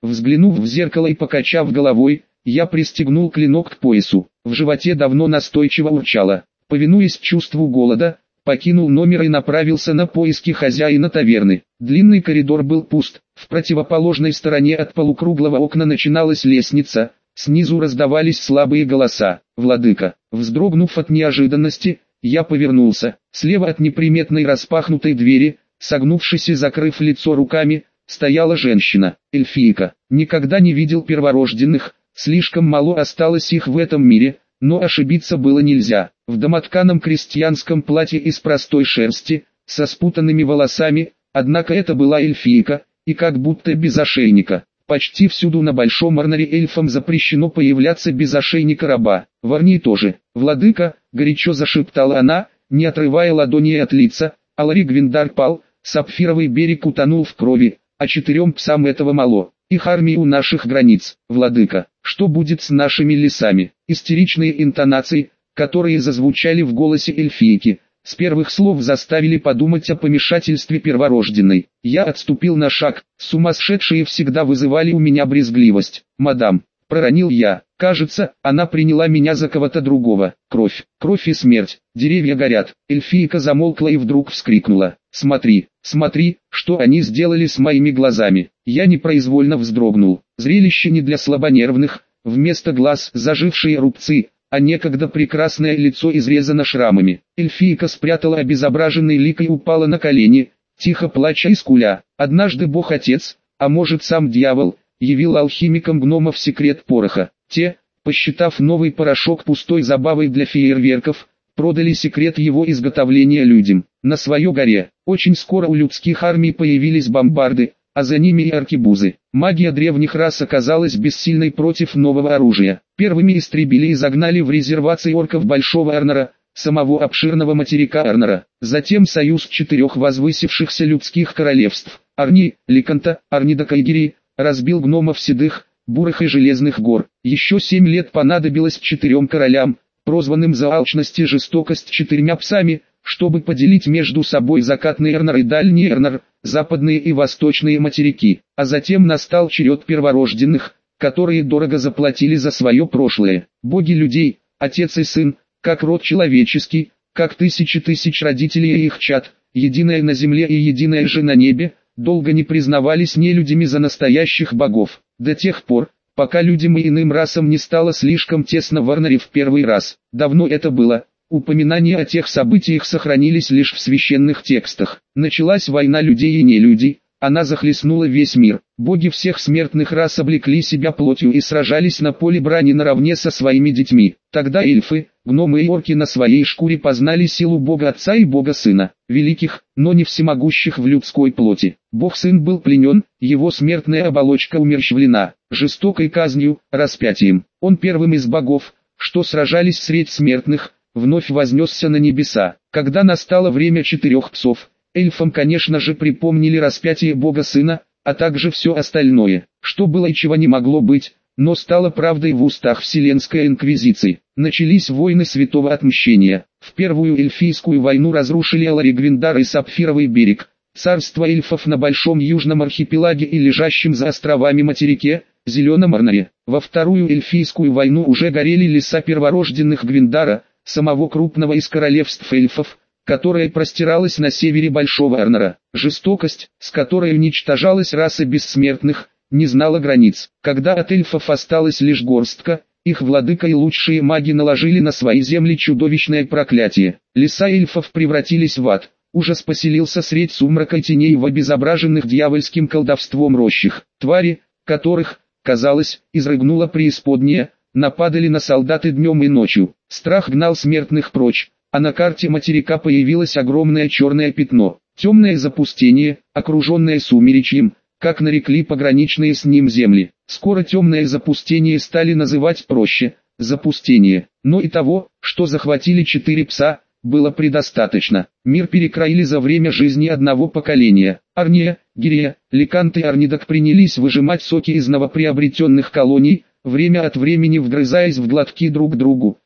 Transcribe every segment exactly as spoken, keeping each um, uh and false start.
Взглянув в зеркало и покачав головой, я пристегнул клинок к поясу. В животе давно настойчиво урчало. Повинуясь чувству голода, покинул номер и направился на поиски хозяина таверны. Длинный коридор был пуст. В противоположной стороне от полукруглого окна начиналась лестница. Снизу раздавались слабые голоса. «Владыка!» Вздрогнув от неожиданности, я повернулся. Слева от неприметной распахнутой двери, согнувшись и закрыв лицо руками, стояла женщина, эльфийка. Никогда не видел перворожденных, слишком мало осталось их в этом мире, но ошибиться было нельзя. В домотканом крестьянском платье из простой шерсти, со спутанными волосами, однако это была эльфийка, и как будто без ошейника. Почти всюду на Большом Арноре эльфам запрещено появляться без ошейника раба. В Арнии тоже. «Владыка», — горячо зашептала она, не отрывая ладони от лица, Алари Гвиндар пал, Сапфировый берег утонул в крови, а четырем псам этого мало. Их армии у наших границ. «Владыка, что будет с нашими лесами?» Истеричные интонации, которые зазвучали в голосе эльфийки, с первых слов заставили подумать о помешательстве перворожденной. Я отступил на шаг, сумасшедшие всегда вызывали у меня брезгливость. «Мадам», — проронил я, — кажется, она приняла меня за кого-то другого. Кровь, кровь и смерть, деревья горят. Эльфийка замолкла и вдруг вскрикнула. «Смотри, смотри, что они сделали с моими глазами». Я непроизвольно вздрогнул. Зрелище не для слабонервных, вместо глаз зажившие рубцы, а некогда прекрасное лицо изрезано шрамами. Эльфийка спрятала обезображенный лик и упала на колени, тихо плача и скуля. Однажды Бог-Отец, а может сам дьявол, явил алхимикам гномов секрет пороха. Те, посчитав новый порошок пустой забавой для фейерверков, продали секрет его изготовления людям. На своей горе, очень скоро у людских армий появились бомбарды, а за ними и аркебузы. Магия древних рас оказалась бессильной против нового оружия. Первыми истребили и загнали в резервации орков Большого Арнора, самого обширного материка Арнора. Затем союз четырех возвысившихся людских королевств, Арни, Ликанта, Арнидокайгири, разбил гномов седых, бурых и железных гор. Еще семь лет понадобилось четырем королям, прозванным за алчность и жестокость четырьмя псами, чтобы поделить между собой закатный Эрнор и дальний Эрнор, западные и восточные материки. А затем настал черед перворожденных, которые дорого заплатили за свое прошлое. Боги людей, отец и сын, как род человеческий, как тысячи тысяч родителей и их чад, единое на земле и единое же на небе, долго не признавались нелюдями за настоящих богов. До тех пор, пока людям и иным расам не стало слишком тесно в Арноре в первый раз. Давно это было. Упоминания о тех событиях сохранились лишь в священных текстах. Началась война людей и нелюдей, она захлестнула весь мир. Боги всех смертных рас облекли себя плотью и сражались на поле брани наравне со своими детьми. Тогда эльфы, гномы и орки на своей шкуре познали силу Бога Отца и Бога Сына, великих, но не всемогущих в людской плоти. Бог-Сын был пленен, его смертная оболочка умерщвлена, жестокой казнью, распятием. Он первым из богов, что сражались средь смертных, вновь вознесся на небеса. Когда настало время четырех псов, эльфам, конечно же, припомнили распятие Бога Сына, а также все остальное, что было и чего не могло быть, но стало правдой в устах Вселенской Инквизиции. Начались войны Святого Отмщения. В первую эльфийскую войну разрушили Алари Гвиндар и Сапфировый берег, царство эльфов на Большом Южном архипелаге и лежащем за островами материке, Зеленом Арноре. Во вторую эльфийскую войну уже горели леса перворожденных Гвиндара, самого крупного из королевств эльфов, которая простиралась на севере Большого Арнора. Жестокость, с которой уничтожалась раса бессмертных, не знала границ. Когда от эльфов осталась лишь горстка, их владыка и лучшие маги наложили на свои земли чудовищное проклятие. Леса эльфов превратились в ад. Ужас поселился средь сумрака и теней в обезображенных дьявольским колдовством рощах. Твари, которых, казалось, изрыгнула преисподняя, нападали на солдаты днем и ночью. Страх гнал смертных прочь, а на карте материка появилось огромное черное пятно. Темное запустение, окруженное сумеречьем, как нарекли пограничные с ним земли. Скоро темное запустение стали называть проще – запустение. Но и того, что захватили четыре пса, было предостаточно. Мир перекроили за время жизни одного поколения. Арния, Гирия, Ликант и Арнидок принялись выжимать соки из новоприобретенных колоний, время от времени вгрызаясь в глотки друг другу,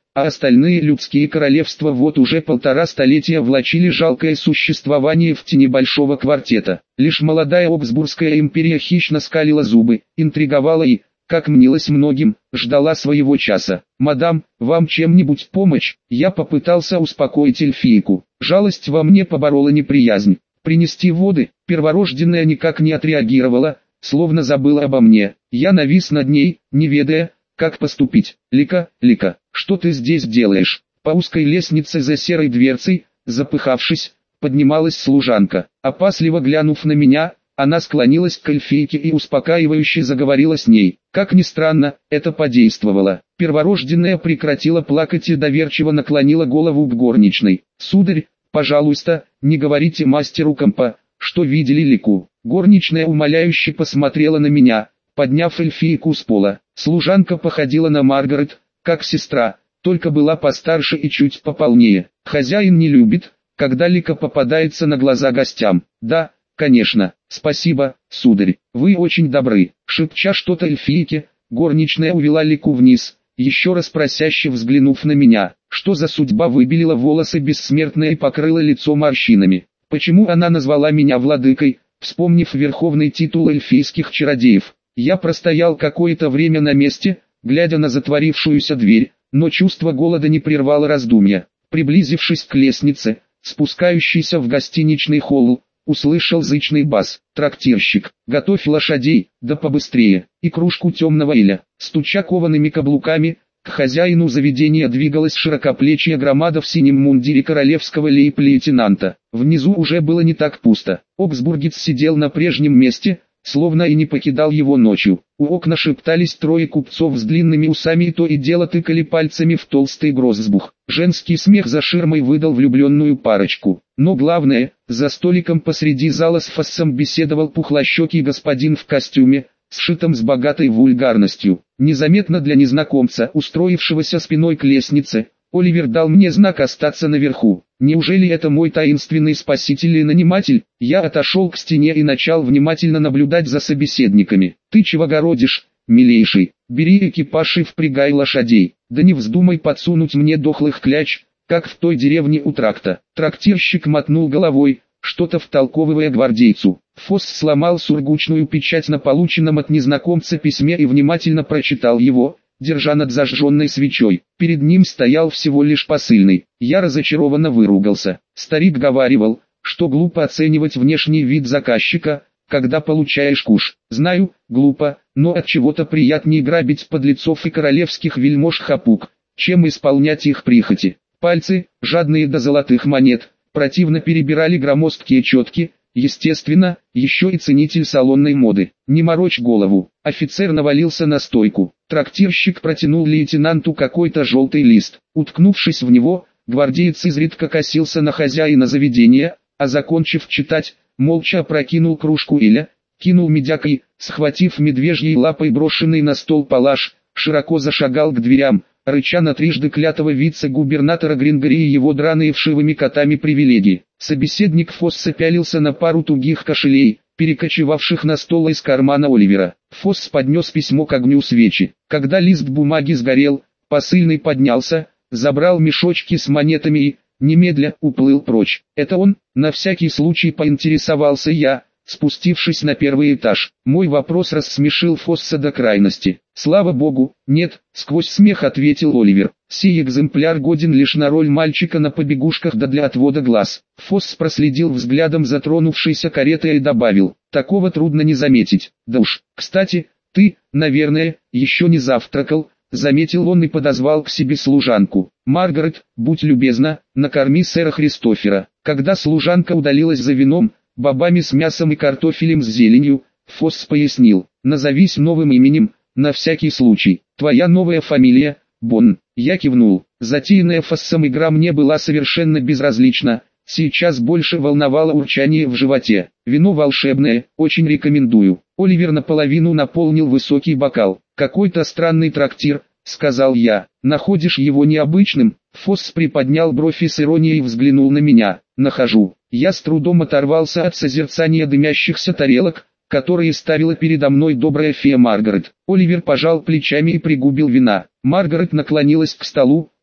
а остальные людские королевства вот уже полтора столетия влачили жалкое существование в тени большого квартета. Лишь молодая Обсбургская империя хищно скалила зубы, интриговала и, как мнилось многим, ждала своего часа. «Мадам, вам чем-нибудь помочь?» Я попытался успокоить эльфийку. Жалость во мне поборола неприязнь. «Принести воды?» Перворожденная никак не отреагировала, словно забыла обо мне. Я навис над ней, не ведая, как поступить. «Лика, Лика, что ты здесь делаешь?» По узкой лестнице за серой дверцей, запыхавшись, поднималась служанка. Опасливо глянув на меня, она склонилась к эльфийке и успокаивающе заговорила с ней. Как ни странно, это подействовало. Перворожденная прекратила плакать и доверчиво наклонила голову к горничной. «Сударь, пожалуйста, не говорите мастеру компа, что видели Лику». Горничная умоляюще посмотрела на меня, подняв эльфийку с пола. Служанка походила на Маргарет, как сестра, только была постарше и чуть пополнее. «Хозяин не любит, когда Лика попадается на глаза гостям». «Да, конечно, спасибо, сударь, вы очень добры». Шепча что-то эльфийке, горничная увела Лику вниз, еще раз просяще взглянув на меня. Что за судьба выбелила волосы бессмертная и покрыла лицо морщинами? Почему она назвала меня владыкой, вспомнив верховный титул эльфийских чародеев? Я простоял какое-то время на месте, глядя на затворившуюся дверь, но чувство голода не прервало раздумья. Приблизившись к лестнице, спускающейся в гостиничный холл, услышал зычный бас. «Трактирщик, готовь лошадей, да побыстрее, и кружку темного эля». Стуча коваными каблуками, к хозяину заведения двигалась широкоплечья громада в синем мундире королевского лейб-лейтенанта. Внизу уже было не так пусто. Обсбургец сидел на прежнем месте, словно и не покидал его ночью. У окна шептались трое купцов с длинными усами и то и дело тыкали пальцами в толстый грозбух. Женский смех за ширмой выдал влюбленную парочку. Но главное, за столиком посреди зала с фассом беседовал пухлощекий господин в костюме, сшитом с богатой вульгарностью. Незаметно для незнакомца, устроившегося спиной к лестнице, Оливер дал мне знак остаться наверху. Неужели это мой таинственный спаситель и наниматель? Я отошел к стене и начал внимательно наблюдать за собеседниками. «Ты чего городишь, милейший? Бери экипаж и впрягай лошадей. Да не вздумай подсунуть мне дохлых кляч, как в той деревне у тракта». Трактирщик мотнул головой, что-то втолковывая гвардейцу. Фосс сломал сургучную печать на полученном от незнакомца письме и внимательно прочитал его, держа над зажженной свечой. Перед ним стоял всего лишь посыльный. Я разочарованно выругался. Старик говаривал, что глупо оценивать внешний вид заказчика, когда получаешь куш. Знаю, глупо, но от чего-то приятнее грабить подлецов и королевских вельмож-хапук, чем исполнять их прихоти. Пальцы, жадные до золотых монет, противно перебирали громоздкие четки. Естественно, еще и ценитель салонной моды. «Не морочь голову». Офицер навалился на стойку. Трактирщик протянул лейтенанту какой-то желтый лист. Уткнувшись в него, гвардеец изредка косился на хозяина заведения, а закончив читать, молча опрокинул кружку эля, кинул медяк и, схватив медвежьей лапой брошенный на стол палаш, широко зашагал к дверям, рыча на трижды клятого вице-губернатора Грингори и его драные вшивыми котами привилегии. Собеседник Фосса пялился на пару тугих кошелей, перекочевавших на стол из кармана Оливера. Фосс поднес письмо к огню свечи. Когда лист бумаги сгорел, посыльный поднялся, забрал мешочки с монетами и, немедля, уплыл прочь. «Это он?» — на всякий случай поинтересовался я, спустившись на первый этаж. Мой вопрос рассмешил Фосса до крайности. «Слава богу, нет», — сквозь смех ответил Оливер. «Сей экземпляр годен лишь на роль мальчика на побегушках да для отвода глаз». Фосс проследил взглядом за тронувшейся каретой и добавил: «Такого трудно не заметить. Да уж, кстати, ты, наверное, еще не завтракал», — заметил он и подозвал к себе служанку. «Маргарет, будь любезна, накорми сэра Христофера». Когда служанка удалилась за вином, бобами с мясом и картофелем с зеленью, Фосс пояснил: «Назовись новым именем, на всякий случай. Твоя новая фамилия — Бонн». Я кивнул. Затеянная Фоссом игра мне была совершенно безразлична, сейчас больше волновало урчание в животе. «Вино волшебное, очень рекомендую». Оливер наполовину наполнил высокий бокал. «Какой-то странный трактир», — сказал я. «Находишь его необычным?» Фосс приподнял бровь и с иронией взглянул на меня. «Нахожу». Я с трудом оторвался от созерцания дымящихся тарелок, которые ставила передо мной добрая фея Маргарет. Оливер пожал плечами и пригубил вина. Маргарет наклонилась к столу,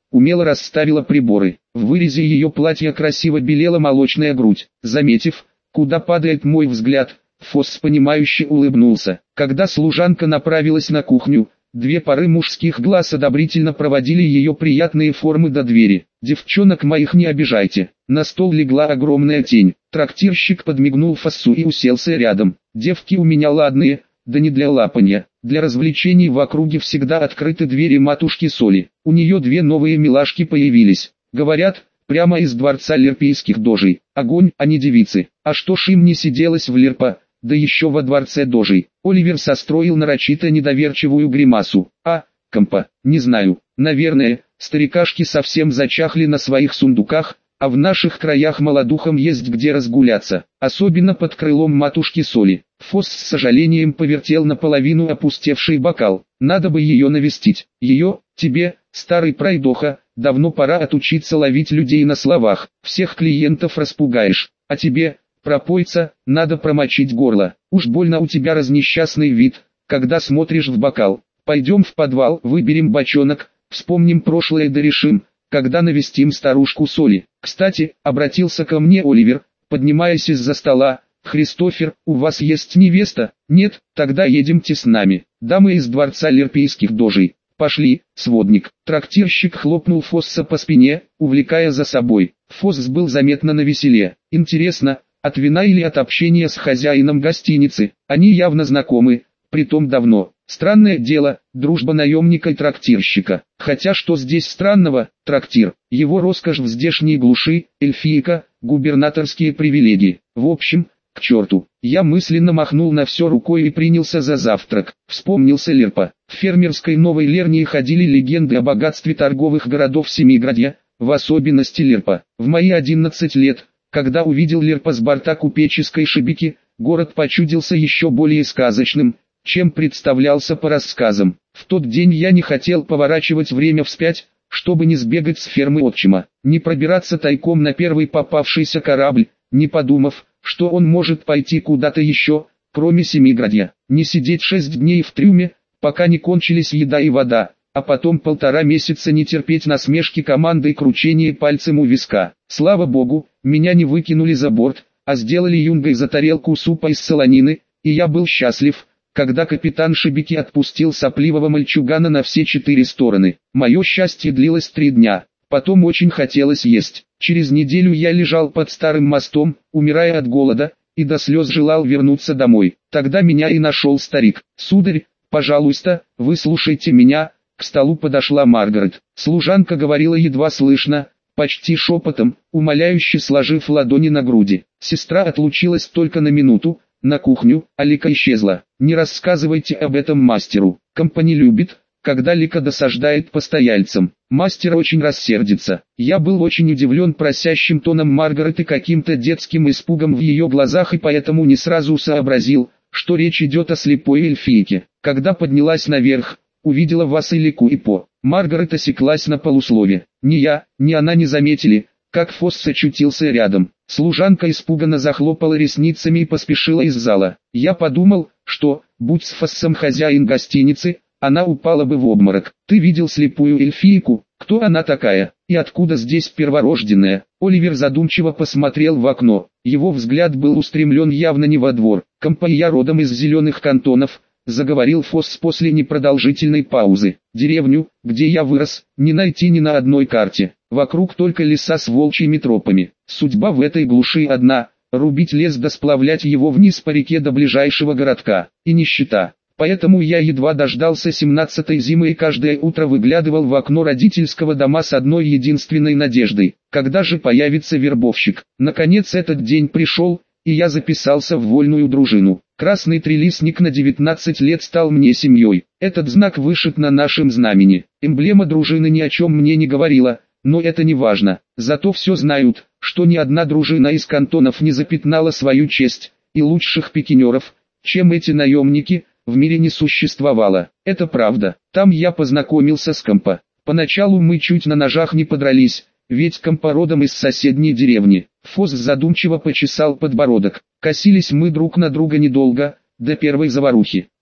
умело расставила приборы. В вырезе ее платья красиво белела молочная грудь. Заметив, куда падает мой взгляд, Фосс понимающе улыбнулся. Когда служанка направилась на кухню, две пары мужских глаз одобрительно проводили ее приятные формы до двери. «Девчонок моих не обижайте». На стол легла огромная тень. Трактирщик подмигнул Фоссу и уселся рядом. «Девки у меня ладные, да не для лапанья. Для развлечений в округе всегда открыты двери матушки Соли. У нее две новые милашки появились. Говорят, прямо из дворца лерпейских дожей. Огонь, а не девицы. А что ж им не сиделось в Лерпа, да еще во дворце дожей?» Оливер состроил нарочито недоверчивую гримасу. «А, компа, не знаю. Наверное, старикашки совсем зачахли на своих сундуках, а в наших краях молодухам есть где разгуляться, особенно под крылом матушки Соли». Фосс с сожалением повертел наполовину опустевший бокал. «Надо бы ее навестить. Ее, тебе, старый пройдоха, давно пора отучиться ловить людей на словах. Всех клиентов распугаешь, а тебе, пропойца, надо промочить горло. Уж больно у тебя разнесчастный вид, когда смотришь в бокал. Пойдем в подвал, выберем бочонок, вспомним прошлое да решим, когда навестим старушку Соли. Кстати, обратился ко мне Оливер, поднимаясь из-за стола. «Христофер, у вас есть невеста?» «Нет, тогда едемте с нами. Дамы из дворца лерпейских дожей. Пошли, сводник». Трактирщик хлопнул Фосса по спине, увлекая за собой. Фосс был заметно навеселе. Интересно, от вина или от общения с хозяином гостиницы? Они явно знакомы, притом давно. Странное дело, дружба наемника и трактирщика. Хотя что здесь странного? Трактир, его роскошь в здешней глуши, эльфийка, губернаторские привилегии. В общем, к черту. Я мысленно махнул на все рукой и принялся за завтрак. Вспомнился Лерпа. В фермерской Новой Лернии ходили легенды о богатстве торговых городов Семиградья, в особенности Лерпа. В мои одиннадцать лет, когда увидел Лерпа с борта купеческой шибики, город почудился еще более сказочным, чем представлялся по рассказам. В тот день я не хотел поворачивать время вспять, чтобы не сбегать с фермы отчима, не пробираться тайком на первый попавшийся корабль, не подумав, что он может пойти куда-то еще, кроме Семиградья, не сидеть шесть дней в трюме, пока не кончились еда и вода, а потом полтора месяца не терпеть насмешки команды и кручение пальцем у виска. Слава богу, меня не выкинули за борт, а сделали юнгой за тарелку супа из солонины, и я был счастлив, когда капитан шибики отпустил сопливого мальчугана на все четыре стороны. Мое счастье длилось три дня, потом очень хотелось есть. Через неделю я лежал под старым мостом, умирая от голода, и до слез желал вернуться домой. Тогда меня и нашел старик. «Сударь, пожалуйста, выслушайте меня». К столу подошла Маргарет. Служанка говорила едва слышно, почти шепотом, умоляюще сложив ладони на груди. Сестра отлучилась только на минуту, на кухню, а Лика исчезла. «Не рассказывайте об этом мастеру. Компани любит, когда Лика досаждает постояльцам. Мастер очень рассердится». Я был очень удивлен просящим тоном Маргарет и каким-то детским испугом в ее глазах, и поэтому не сразу сообразил, что речь идет о слепой эльфийке. Когда поднялась наверх, увидела вас и Лику и По. Маргарет осеклась на полуслове. Ни я, ни она не заметили, как Фосс очутился рядом. Служанка испуганно захлопала ресницами и поспешила из зала. Я подумал, что, будь с Фоссом хозяин гостиницы, она упала бы в обморок. «Ты видел слепую эльфийку? Кто она такая? И откуда здесь перворожденная?» Оливер задумчиво посмотрел в окно. Его взгляд был устремлен явно не во двор. «Компа, я родом из зеленых кантонов», — заговорил Фосс после непродолжительной паузы. «Деревню, где я вырос, не найти ни на одной карте. Вокруг только леса с волчьими тропами. Судьба в этой глуши одна — рубить лес да сплавлять его вниз по реке до ближайшего городка. И нищета. Поэтому я едва дождался семнадцатой зимы и каждое утро выглядывал в окно родительского дома с одной единственной надеждой: когда же появится вербовщик. Наконец этот день пришел, и я записался в вольную дружину. Красный трилистник на девятнадцать лет стал мне семьей. Этот знак вышит на нашем знамени. Эмблема дружины ни о чем мне не говорила, но это не важно. Зато все знают, что ни одна дружина из кантонов не запятнала свою честь, и лучших пикинеров, чем эти наемники, в мире не существовало. Это правда. Там я познакомился с Компа. Поначалу мы чуть на ножах не подрались, ведь Компа родом из соседней деревни. Фосс задумчиво почесал подбородок. Косились мы друг на друга недолго, до первой заварухи.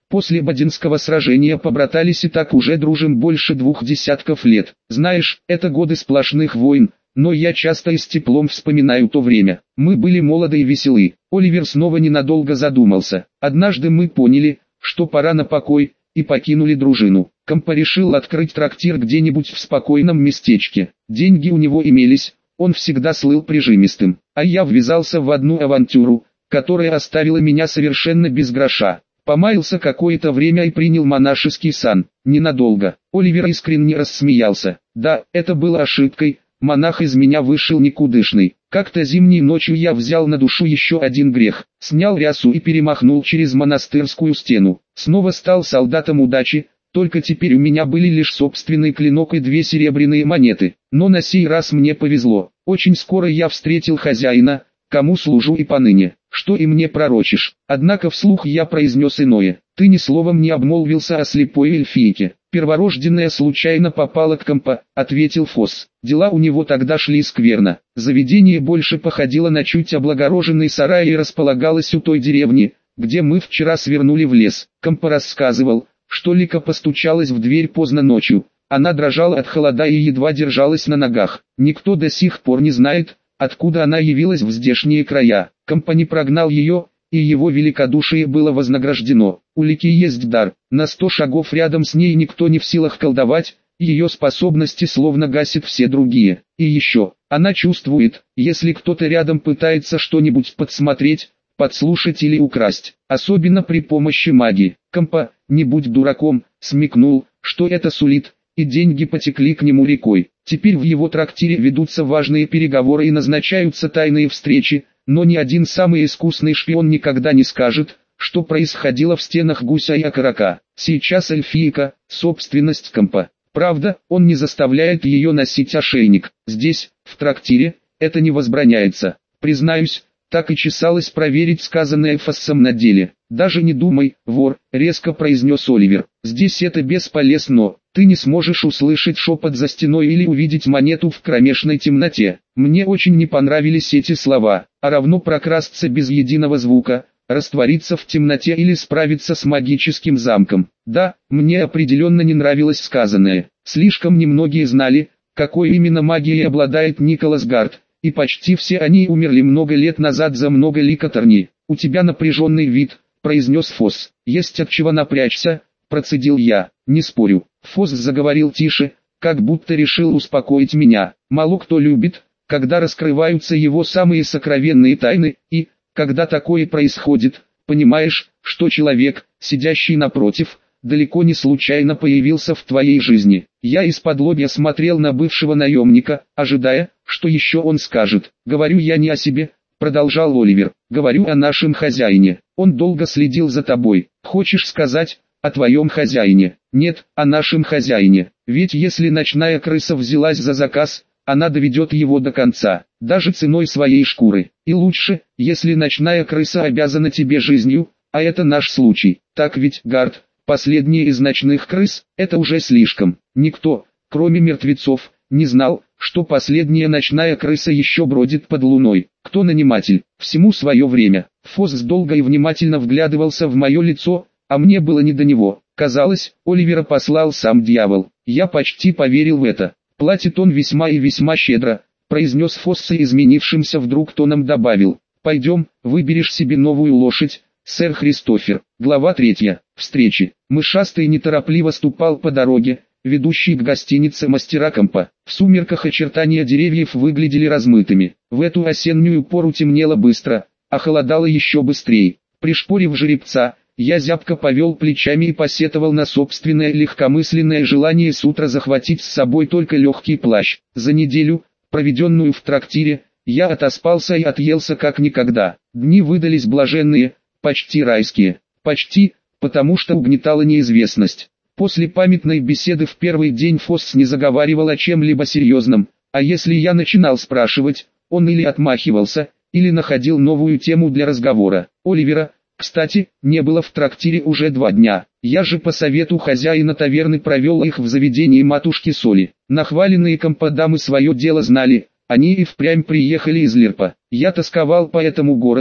После Бодинского сражения побратались и так уже дружим больше двух десятков лет. Знаешь, это годы сплошных войн, но я часто и с теплом вспоминаю то время. Мы были молоды и веселы. Оливер снова ненадолго задумался. Однажды мы поняли, что пора на покой, и покинули дружину. Компа решил открыть трактир где-нибудь в спокойном местечке. Деньги у него имелись, он всегда слыл прижимистым. А я ввязался в одну авантюру, которая оставила меня совершенно без гроша. Помаялся какое-то время и принял монашеский сан. Ненадолго. Оливер искренне рассмеялся. Да, это было ошибкой, монах из меня вышел никудышный. Как-то зимней ночью я взял на душу еще один грех. Снял рясу и перемахнул через монастырскую стену. Снова стал солдатом удачи, только теперь у меня были лишь собственный клинок и две серебряные монеты. Но на сей раз мне повезло. Очень скоро я встретил хозяина, кому служу и поныне. Что и мне пророчишь. Однако вслух я произнес иное. Ты ни словом не обмолвился о слепой эльфийке. Перворожденная случайно попала к Компа, ответил Фосс. Дела у него тогда шли скверно. Заведение больше походило на чуть облагороженный сарай и располагалось у той деревни, где мы вчера свернули в лес. Компа рассказывал, что Лика постучалась в дверь поздно ночью. Она дрожала от холода и едва держалась на ногах. Никто до сих пор не знает, откуда она явилась в здешние края. Компа не прогнал ее, и его великодушие было вознаграждено. У Лики есть дар, на сто шагов рядом с ней никто не в силах колдовать, ее способности словно гасит все другие. И еще, она чувствует, если кто-то рядом пытается что-нибудь подсмотреть, подслушать или украсть, особенно при помощи магии. Компа, не будь дураком, смекнул, что это сулит, и деньги потекли к нему рекой. Теперь в его трактире ведутся важные переговоры и назначаются тайные встречи, но ни один самый искусный шпион никогда не скажет, что происходило в стенах гуся и окорока. Сейчас эльфийка – собственность Компа. Правда, он не заставляет ее носить ошейник. Здесь, в трактире, это не возбраняется. Признаюсь, так и чесалось проверить сказанное Фоссом на деле. «Даже не думай, вор», — резко произнес Оливер. «Здесь это бесполезно. Ты не сможешь услышать шепот за стеной или увидеть монету в кромешной темноте». Мне очень не понравились эти слова, а равно прокрасться без единого звука, раствориться в темноте или справиться с магическим замком. Да, мне определенно не нравилось сказанное. Слишком немногие знали, какой именно магией обладает Николас Гард, и почти все они умерли много лет назад за много ликоторни. «У тебя напряженный вид», — произнес Фосс. «Есть от чего напрячься», — процедил я. «Не спорю». Фосс заговорил тише, как будто решил успокоить меня. «Мало кто любит, когда раскрываются его самые сокровенные тайны, и, когда такое происходит, понимаешь, что человек, сидящий напротив, далеко не случайно появился в твоей жизни». Я исподлобья смотрел на бывшего наемника, ожидая, что еще он скажет. «Говорю я не о себе», — продолжал Оливер. «Говорю о нашем хозяине. Он долго следил за тобой. Хочешь сказать, о твоем хозяине?» «Нет, о нашем хозяине. Ведь если ночная крыса взялась за заказ, она доведет его до конца, даже ценой своей шкуры. И лучше, если ночная крыса обязана тебе жизнью, а это наш случай. Так ведь, Гард, последняя из ночных крыс, это уже слишком. Никто, кроме мертвецов, не знал, что последняя ночная крыса еще бродит под луной. Кто наниматель? Всему свое время». Фосс долго и внимательно вглядывался в мое лицо, а мне было не до него. Казалось, Оливера послал сам дьявол. Я почти поверил в это. «Платит он весьма и весьма щедро», — произнес Фосс и изменившимся вдруг тоном добавил. «Пойдем, выберешь себе новую лошадь, сэр Христофер». Глава третья. Встречи. Мышастый неторопливо ступал по дороге, ведущей к гостинице мастера Компа. В сумерках очертания деревьев выглядели размытыми. В эту осеннюю пору темнело быстро, а холодало еще быстрее. Пришпорив жеребца, я зябко повел плечами и посетовал на собственное легкомысленное желание с утра захватить с собой только легкий плащ. За неделю, проведенную в трактире, я отоспался и отъелся как никогда. Дни выдались блаженные, почти райские. Почти, потому что угнетала неизвестность. После памятной беседы в первый день Фосс не заговаривал о чем-либо серьезном, а если я начинал спрашивать, он или отмахивался, или находил новую тему для разговора. Оливера, кстати, не было в трактире уже два дня. Я же по совету хозяина таверны провел их в заведении матушки Соли. Нахваленные компадамы свое дело знали, они и впрямь приехали из Лирпа. Я тосковал по этому городу,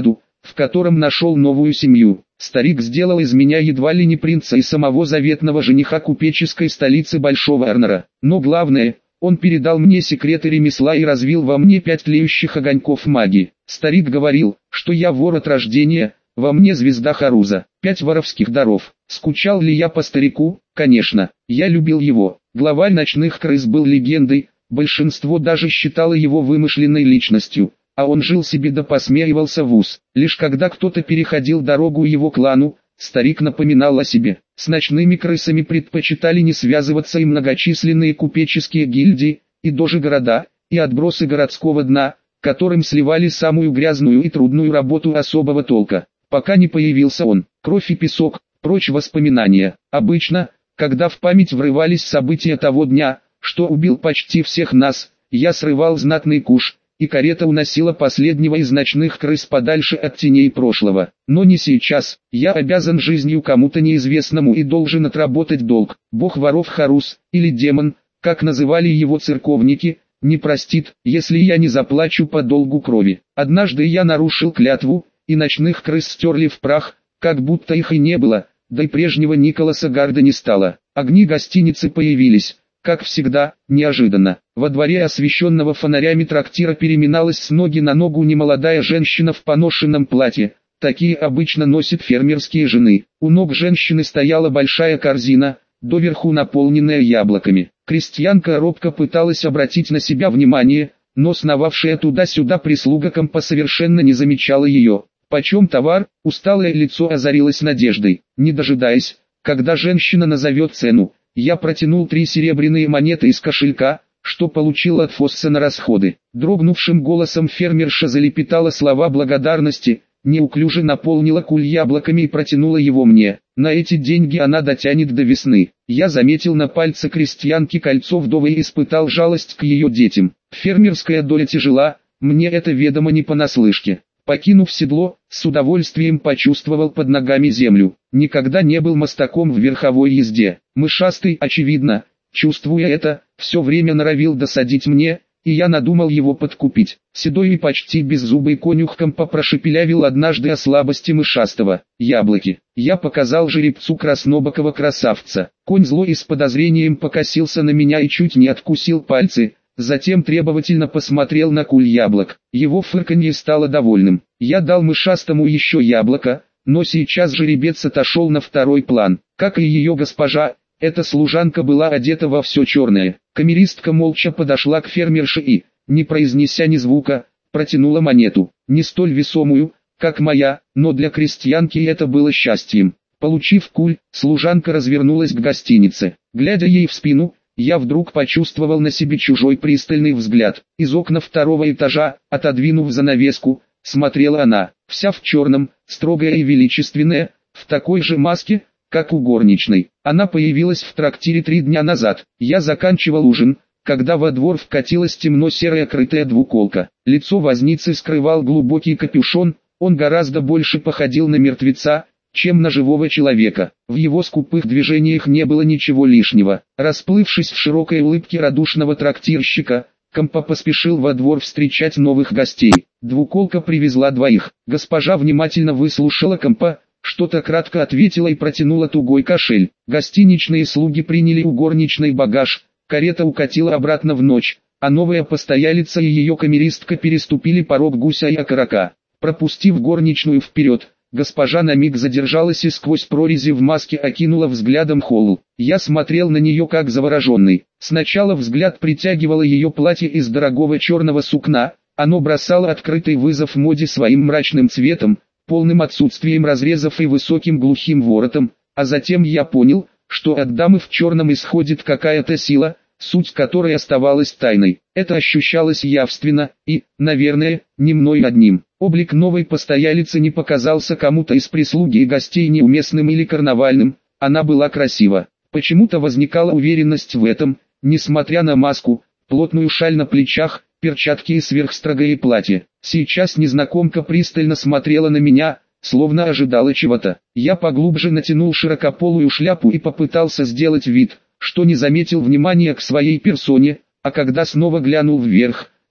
в котором нашел новую семью. Старик сделал из меня едва ли не принца и самого заветного жениха купеческой столицы Большого Эрнера. Но главное, он передал мне секреты ремесла и развил во мне пять тлеющих огоньков магии. Старик говорил, что я вор от рождения, во мне звезда Харуза, пять воровских даров. Скучал ли я по старику? Конечно, я любил его. Главарь ночных крыс был легендой, большинство даже считало его вымышленной личностью, а он жил себе да посмеивался в ус. Лишь когда кто-то переходил дорогу его клану, старик напоминал о себе. С ночными крысами предпочитали не связываться и многочисленные купеческие гильдии, и даже города, и отбросы городского дна, которым сливали самую грязную и трудную работу особого толка. Пока не появился он, кровь и песок, прочь воспоминания. Обычно, когда в память врывались события того дня, что убил почти всех нас, я срывал знатный куш, и карета уносила последнего из ночных крыс подальше от теней прошлого. Но не сейчас, я обязан жизнью кому-то неизвестному и должен отработать долг. Бог воров Харуз, или демон, как называли его церковники, не простит, если я не заплачу по долгу крови. Однажды я нарушил клятву, и ночных крыс стерли в прах, как будто их и не было, да и прежнего Николаса Гарда не стало. Огни гостиницы появились, как всегда, неожиданно. Во дворе освещенного фонарями трактира переминалась с ноги на ногу немолодая женщина в поношенном платье. Такие обычно носят фермерские жены. У ног женщины стояла большая корзина, доверху наполненная яблоками. Крестьянка робко пыталась обратить на себя внимание, но сновавшая туда-сюда прислуга компа совершенно не замечала ее. «Почем товар?» — усталое лицо озарилось надеждой. Не дожидаясь, когда женщина назовет цену, я протянул три серебряные монеты из кошелька, что получил от Фосса на расходы. Дрогнувшим голосом фермерша залепетала слова благодарности, неуклюже наполнила куль яблоками и протянула его мне. На эти деньги она дотянет до весны. Я заметил на пальце крестьянки кольцо вдовы и испытал жалость к ее детям. Фермерская доля тяжела, мне это ведомо не понаслышке. Покинув седло, с удовольствием почувствовал под ногами землю. Никогда не был мастаком в верховой езде. Мышастый, очевидно, чувствуя это, все время норовил досадить мне, и я надумал его подкупить. Седой и почти беззубый конюх компа прошепелявил однажды о слабости мышастого. Яблоки. Я показал жеребцу краснобокого красавца. Конь зло и с подозрением покосился на меня и чуть не откусил пальцы. Затем требовательно посмотрел на куль яблок. Его фырканье стало довольным. Я дал мышастому еще яблоко, но сейчас жеребец отошел на второй план. Как и ее госпожа, эта служанка была одета во все черное. Камеристка молча подошла к фермерше и, не произнеся ни звука, протянула монету. Не столь весомую, как моя, но для крестьянки это было счастьем. Получив куль, служанка развернулась к гостинице. Глядя ей в спину, я вдруг почувствовал на себе чужой пристальный взгляд. Из окна второго этажа, отодвинув занавеску, смотрела она, вся в черном, строгая и величественная, в такой же маске, как у горничной. Она появилась в трактире три дня назад. Я заканчивал ужин, когда во двор вкатилась темно-серая крытая двуколка. Лицо возницы скрывал глубокий капюшон, он гораздо больше походил на мертвеца, чем на живого человека. В его скупых движениях не было ничего лишнего. Расплывшись в широкой улыбке радушного трактирщика, компа поспешил во двор встречать новых гостей. Двуколка привезла двоих. Госпожа внимательно выслушала компа, что-то кратко ответила и протянула тугой кошель. Гостиничные слуги приняли у горничной багаж, карета укатила обратно в ночь, а новая постоялица и ее камеристка переступили порог гуся и окорока. Пропустив горничную вперед, госпожа на миг задержалась и сквозь прорези в маске окинула взглядом холл. Я смотрел на нее как завороженный. Сначала взгляд притягивало ее платье из дорогого черного сукна, оно бросало открытый вызов моде своим мрачным цветом, полным отсутствием разрезов и высоким глухим воротом, а затем я понял, что от дамы в черном исходит какая-то сила, суть которой оставалась тайной. Это ощущалось явственно и, наверное, не мной одним. Облик новой постоялицы не показался кому-то из прислуги и гостей неуместным или карнавальным, она была красива. Почему-то возникала уверенность в этом, несмотря на маску, плотную шаль на плечах, перчатки и сверхстрогое платье. Сейчас незнакомка пристально смотрела на меня, словно ожидала чего-то. Я поглубже натянул широкополую шляпу и попытался сделать вид, что не заметил внимания к своей персоне, а когда снова глянул вверх,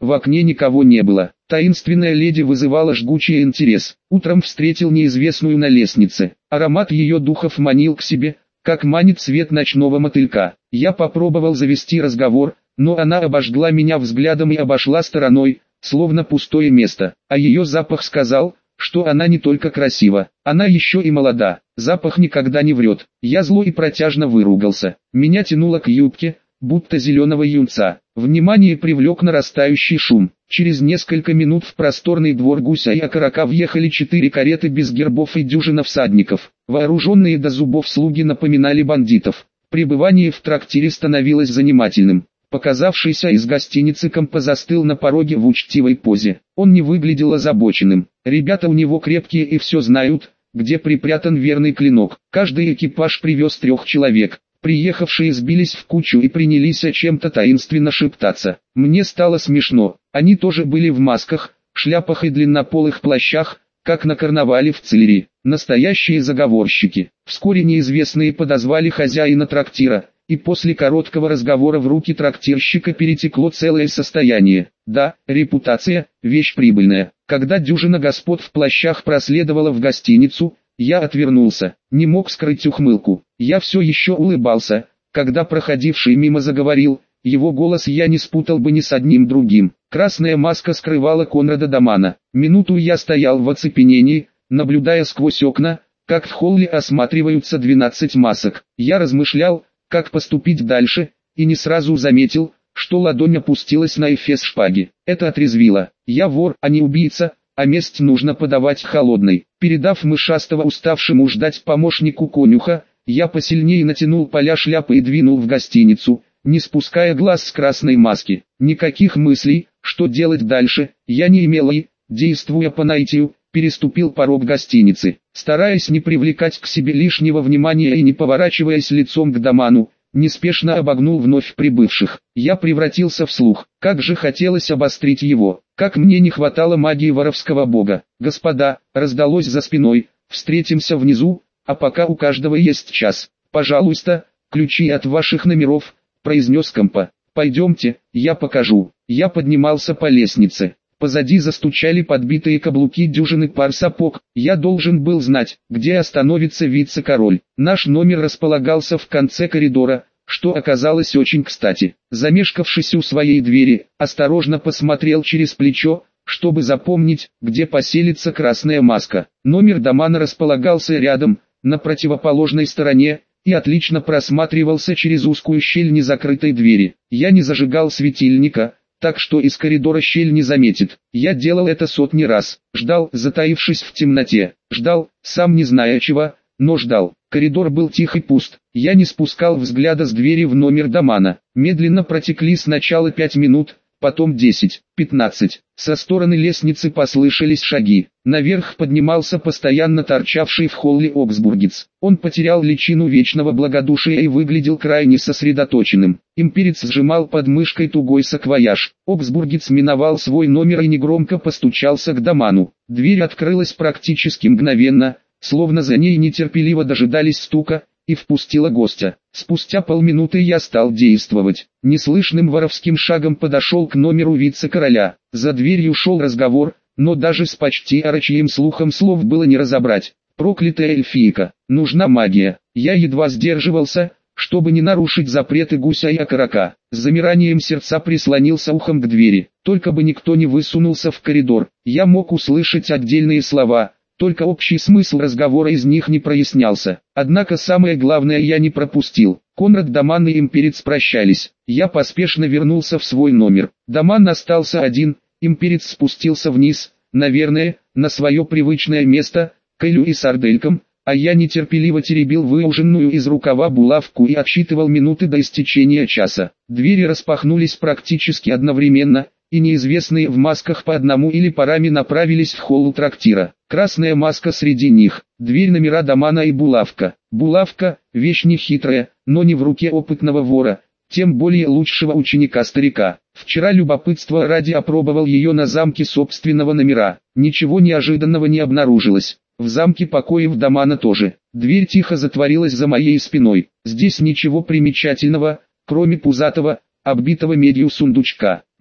В окне никого не было. Таинственная леди вызывала жгучий интерес. Утром встретил неизвестную на лестнице. Аромат ее духов манил к себе, как манит свет ночного мотылька. Я попробовал завести разговор, но она обожгла меня взглядом и обошла стороной, словно пустое место. А ее запах сказал, что она не только красива, она еще и молода. Запах никогда не врет. Я зло и протяжно выругался. Меня тянуло к юбке, будто зеленого юнца. Внимание привлек нарастающий шум. Через несколько минут в просторный двор Гуся и Окорока въехали четыре кареты без гербов и дюжина всадников. Вооруженные до зубов слуги напоминали бандитов. Пребывание в трактире становилось занимательным. Показавшийся из гостиницы компа застыл на пороге в учтивой позе. Он не выглядел озабоченным. Ребята у него крепкие и все знают, где припрятан верный клинок. Каждый экипаж привез трех человек. Приехавшие сбились в кучу и принялись о чем-то таинственно шептаться. Мне стало смешно. Они тоже были в масках, шляпах и длиннополых плащах, как на карнавале в Цилери. Настоящие заговорщики. Вскоре неизвестные подозвали хозяина трактира, и после короткого разговора в руки трактирщика перетекло целое состояние. Да, репутация – вещь прибыльная. Когда дюжина господ в плащах проследовала в гостиницу, я отвернулся, не мог скрыть ухмылку. Я все еще улыбался, когда проходивший мимо заговорил, его голос я не спутал бы ни с одним другим. Красная маска скрывала Конрада Дамана. Минуту я стоял в оцепенении, наблюдая сквозь окна, как в холле осматриваются двенадцать масок. Я размышлял, как поступить дальше, и не сразу заметил, что ладонь опустилась на эфес шпаги. Это отрезвило. Я вор, а не убийца, а месть нужно подавать холодной. Передав мышастого уставшему ждать помощнику конюха, я посильнее натянул поля шляпы и двинул в гостиницу, не спуская глаз с красной маски. Никаких мыслей, что делать дальше, я не имел и, действуя по наитию, переступил порог гостиницы. Стараясь не привлекать к себе лишнего внимания и не поворачиваясь лицом к Даману, неспешно обогнул вновь прибывших. Я превратился в слух. Как же хотелось обострить его. Как мне не хватало магии воровского бога. Господа, раздалось за спиной, встретимся внизу, а пока у каждого есть час. Пожалуйста, ключи от ваших номеров, произнес компа. Пойдемте, я покажу. Я поднимался по лестнице. Позади застучали подбитые каблуки дюжины пар сапог. Я должен был знать, где остановится вице-король. Наш номер располагался в конце коридора, что оказалось очень кстати. Замешкавшись у своей двери, осторожно посмотрел через плечо, чтобы запомнить, где поселится красная маска. Номер Дамана располагался рядом, на противоположной стороне, и отлично просматривался через узкую щель незакрытой двери. Я не зажигал светильника, так что из коридора щель не заметит. Я делал это сотни раз. Ждал, затаившись в темноте. Ждал, сам не зная чего, но ждал. Коридор был тих и пуст. Я не спускал взгляда с двери в номер Дамана. Медленно протекли сначала пять минут, потом десять, пятнадцать. Со стороны лестницы послышались шаги. Наверх поднимался постоянно торчавший в холле Оксбургец. Он потерял личину вечного благодушия и выглядел крайне сосредоточенным. Имперец сжимал под мышкой тугой саквояж. Оксбургец миновал свой номер и негромко постучался к Даману. Дверь открылась практически мгновенно, словно за ней нетерпеливо дожидались стука, и впустила гостя. Спустя полминуты я стал действовать. Неслышным воровским шагом подошел к номеру вице-короля. За дверью шел разговор, но даже с почти орочьим слухом слов было не разобрать. Проклятая эльфийка, нужна магия. Я едва сдерживался, чтобы не нарушить запреты Гуся и Окорока. С замиранием сердца прислонился ухом к двери. Только бы никто не высунулся в коридор. Я мог услышать отдельные слова, только общий смысл разговора из них не прояснялся. Однако самое главное я не пропустил. Конрад Даман и имперец прощались. Я поспешно вернулся в свой номер. Даман остался один, имперец спустился вниз, наверное, на свое привычное место, к Элю и сарделькам, а я нетерпеливо теребил выуженную из рукава булавку и отсчитывал минуты до истечения часа. Двери распахнулись практически одновременно, и неизвестные в масках по одному или парами направились в холл трактира. Красная маска среди них, дверь номера Дамана и булавка. Булавка – вещь нехитрая, но не в руке опытного вора, тем более лучшего ученика-старика. Вчера любопытство ради опробовал ее на замке собственного номера. Ничего неожиданного не обнаружилось. В замке покоев Дамана тоже. Дверь тихо затворилась за моей спиной. Здесь ничего примечательного, кроме пузатого, оббитого медью сундучка.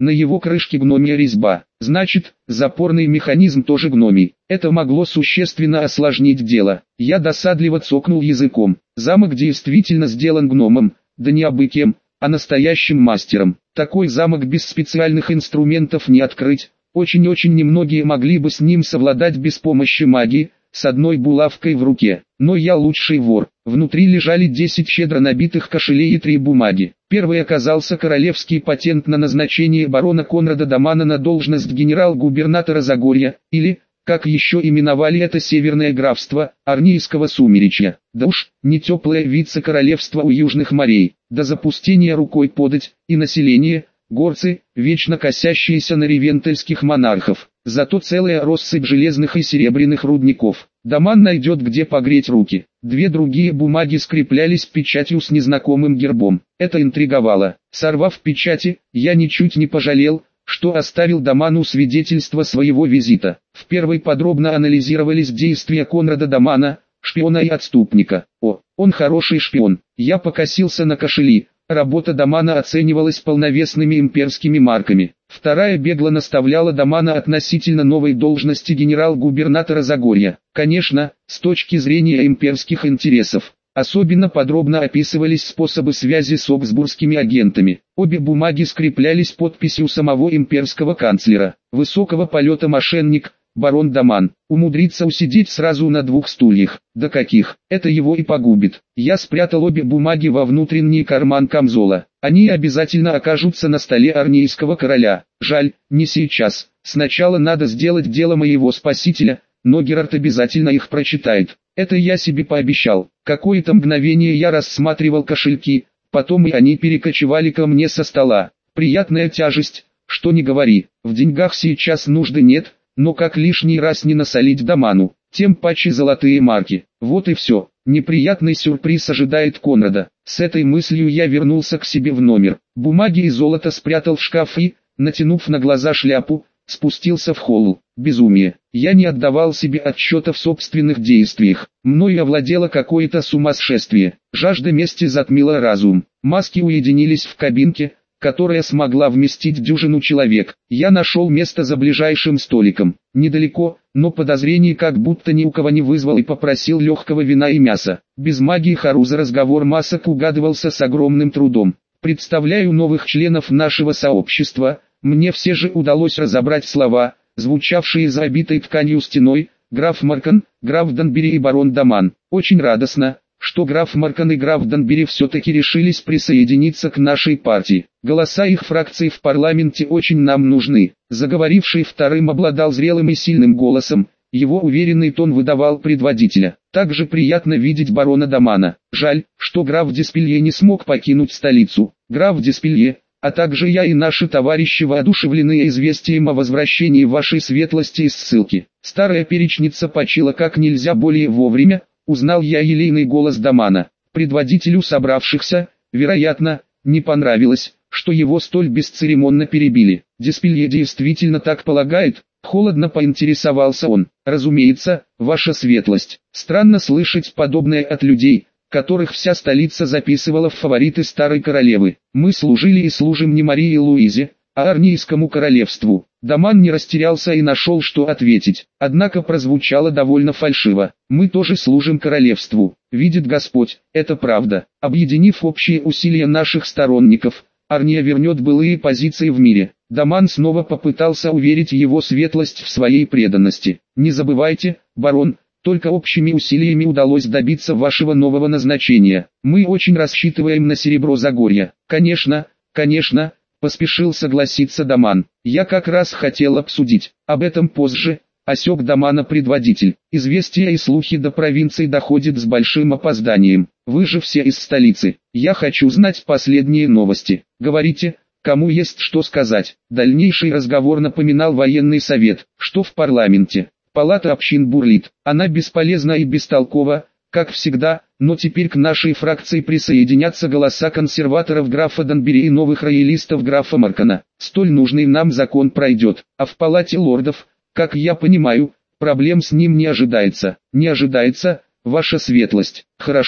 На его крышке гномья резьба. Значит, запорный механизм тоже гномий. Это могло существенно осложнить дело. Я досадливо цокнул языком. Замок действительно сделан гномом, да не абы кем, а настоящим мастером. Такой замок без специальных инструментов не открыть. Очень-очень немногие могли бы с ним совладать без помощи магии, с одной булавкой в руке. Но я лучший вор. Внутри лежали десять щедро набитых кошелей и три бумаги. Первый оказался королевский патент на назначение барона Конрада Дамана на должность генерал-губернатора Загорья, или, как еще именовали это северное графство, Арнийского сумеречья. Да уж, не теплое вице-королевство у южных морей, до запустения рукой подать, и население, горцы, вечно косящиеся на ревентельских монархов. Зато целая россыпь железных и серебряных рудников. Даман найдет где погреть руки. Две другие бумаги скреплялись печатью с незнакомым гербом. Это интриговало. Сорвав печати, я ничуть не пожалел, что оставил Даману свидетельство своего визита. В первой подробно анализировались действия Конрада Дамана, шпиона и отступника. О, он хороший шпион. Я покосился на кошели. Работа Дамана оценивалась полновесными имперскими марками. Вторая бегло наставляла Дамана относительно новой должности генерал-губернатора Загорья. Конечно, с точки зрения имперских интересов. Особенно подробно описывались способы связи с оксбургскими агентами. Обе бумаги скреплялись подписью самого имперского канцлера. Высокого полета мошенник, барон Даман, умудрится усидеть сразу на двух стульях. Да каких, это его и погубит. Я спрятал обе бумаги во внутренний карман камзола. Они обязательно окажутся на столе арнийского короля. Жаль, не сейчас. Сначала надо сделать дело моего спасителя, но Герард обязательно их прочитает. Это я себе пообещал. Какое-то мгновение я рассматривал кошельки, потом и они перекочевали ко мне со стола. Приятная тяжесть, что не говори. В деньгах сейчас нужды нет, но как лишний раз не насолить Даману, тем паче золотые марки. Вот и все. Неприятный сюрприз ожидает Конрада. С этой мыслью я вернулся к себе в номер. Бумаги и золото спрятал в шкаф и, натянув на глаза шляпу, спустился в холл. Безумие. Я не отдавал себе отчета в собственных действиях. Мною овладело какое-то сумасшествие. Жажда мести затмила разум. Маски уединились в кабинке, которая смогла вместить дюжину человек. Я нашел место за ближайшим столиком. Недалеко, но подозрений как будто ни у кого не вызвал и попросил легкого вина и мяса. Без магии Харуза разговор масок угадывался с огромным трудом. Представляю новых членов нашего сообщества. Мне все же удалось разобрать слова, звучавшие за обитой тканью стеной: граф Маркан, граф Данбери и барон Даман. Очень радостно, что граф Маркан и граф Данбери все-таки решились присоединиться к нашей партии. Голоса их фракций в парламенте очень нам нужны. Заговоривший вторым обладал зрелым и сильным голосом, его уверенный тон выдавал предводителя. Также приятно видеть барона Дамана. Жаль, что граф Деспилье не смог покинуть столицу. Граф Деспилье, а также я и наши товарищи воодушевлены известием о возвращении вашей светлости из ссылки. Старая перечница почила как нельзя более вовремя, узнал я елейный голос Дамана. Предводителю собравшихся, вероятно, не понравилось, что его столь бесцеремонно перебили. Деспилье действительно так полагает? Холодно поинтересовался он. Разумеется, ваша светлость. Странно слышать подобное от людей, которых вся столица записывала в фавориты старой королевы. Мы служили и служим не Марии Луизе, а Арнийскому королевству. Даман не растерялся и нашел, что ответить. Однако прозвучало довольно фальшиво. Мы тоже служим королевству. Видит Господь, это правда. Объединив общие усилия наших сторонников, Арния вернет былые позиции в мире. Даман снова попытался уверить его светлость в своей преданности. Не забывайте, барон, только общими усилиями удалось добиться вашего нового назначения. Мы очень рассчитываем на серебро Загорья. Конечно, конечно, поспешил согласиться Даман. Я как раз хотел обсудить. Об этом позже. Осек Дамана предводитель. Известия и слухи до провинции доходят с большим опозданием. Вы же все из столицы. Я хочу знать последние новости. Говорите, кому есть что сказать. Дальнейший разговор напоминал военный совет, что в парламенте. Палата общин бурлит. Она бесполезна и бестолкова, как всегда, но теперь к нашей фракции присоединятся голоса консерваторов графа Данбери и новых роялистов графа Маркана. Столь нужный нам закон пройдет, а в палате лордов, как я понимаю, проблем с ним не ожидается. Не ожидается, ваша светлость. Хорошо,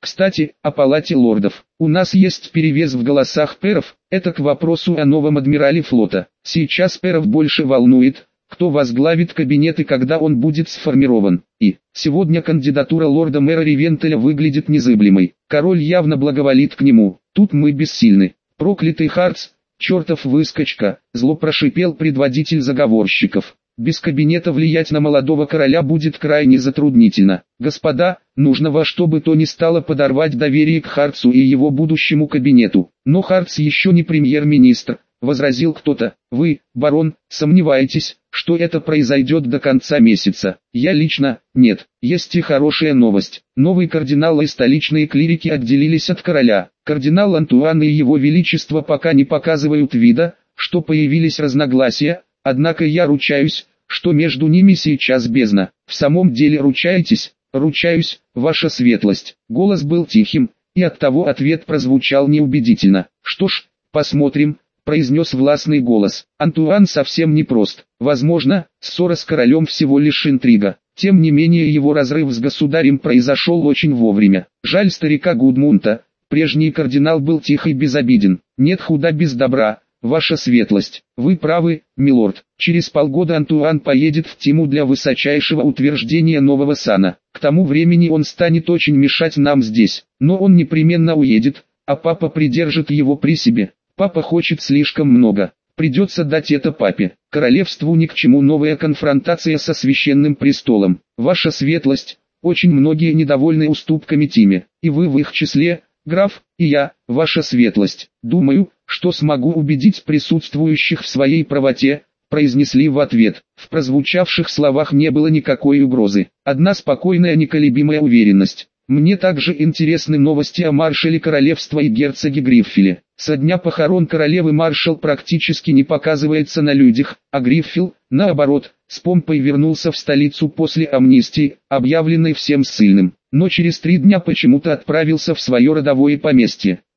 Кстати, о палате лордов. У нас есть перевес в голосах пэров, это к вопросу о новом адмирале флота. Сейчас пэров больше волнует, кто возглавит кабинет и когда он будет сформирован. И сегодня кандидатура лорда-мэра Ревентеля выглядит незыблемой. Король явно благоволит к нему. Тут мы бессильны. Проклятый Хартс, чертов выскочка, зло прошипел предводитель заговорщиков. Без кабинета влиять на молодого короля будет крайне затруднительно. Господа, нужно во что бы то ни стало подорвать доверие к Хартсу и его будущему кабинету. Но Хартс еще не премьер-министр, возразил кто-то. Вы, барон, сомневаетесь, что это произойдет до конца месяца? Я лично, нет. Есть и хорошая новость. Новый кардинал и столичные клирики отделились от короля. Кардинал Антуан и его величество пока не показывают вида, что появились разногласия. Однако я ручаюсь, что между ними сейчас бездна. В самом деле ручаетесь? Ручаюсь, ваша светлость. Голос был тихим, и оттого ответ прозвучал неубедительно. Что ж, посмотрим, произнес властный голос. Антуан совсем не прост. Возможно, ссора с королем всего лишь интрига. Тем не менее его разрыв с государем произошел очень вовремя. Жаль старика Гудмунта, прежний кардинал был тих и безобиден. Нет худа без добра. Ваша светлость, вы правы, милорд. Через полгода Антуан поедет в Тиму для высочайшего утверждения нового сана. К тому времени он станет очень мешать нам здесь. Но он непременно уедет, а папа придержит его при себе. Папа хочет слишком много. Придется дать это папе. Королевству ни к чему новая конфронтация со священным престолом. Ваша светлость, очень многие недовольны уступками Тиме. И вы в их числе, граф, и я, ваша светлость. Думаю, что смогу убедить присутствующих в своей правоте, произнесли в ответ. В прозвучавших словах не было никакой угрозы. Одна спокойная неколебимая уверенность. Мне также интересны новости о маршале королевства и герцоге Гриффиле. Со дня похорон королевы маршал практически не показывается на людях, а Гриффил, наоборот, с помпой вернулся в столицу после амнистии, объявленной всем ссыльным. Но через три дня почему-то отправился в свое родовое поместье.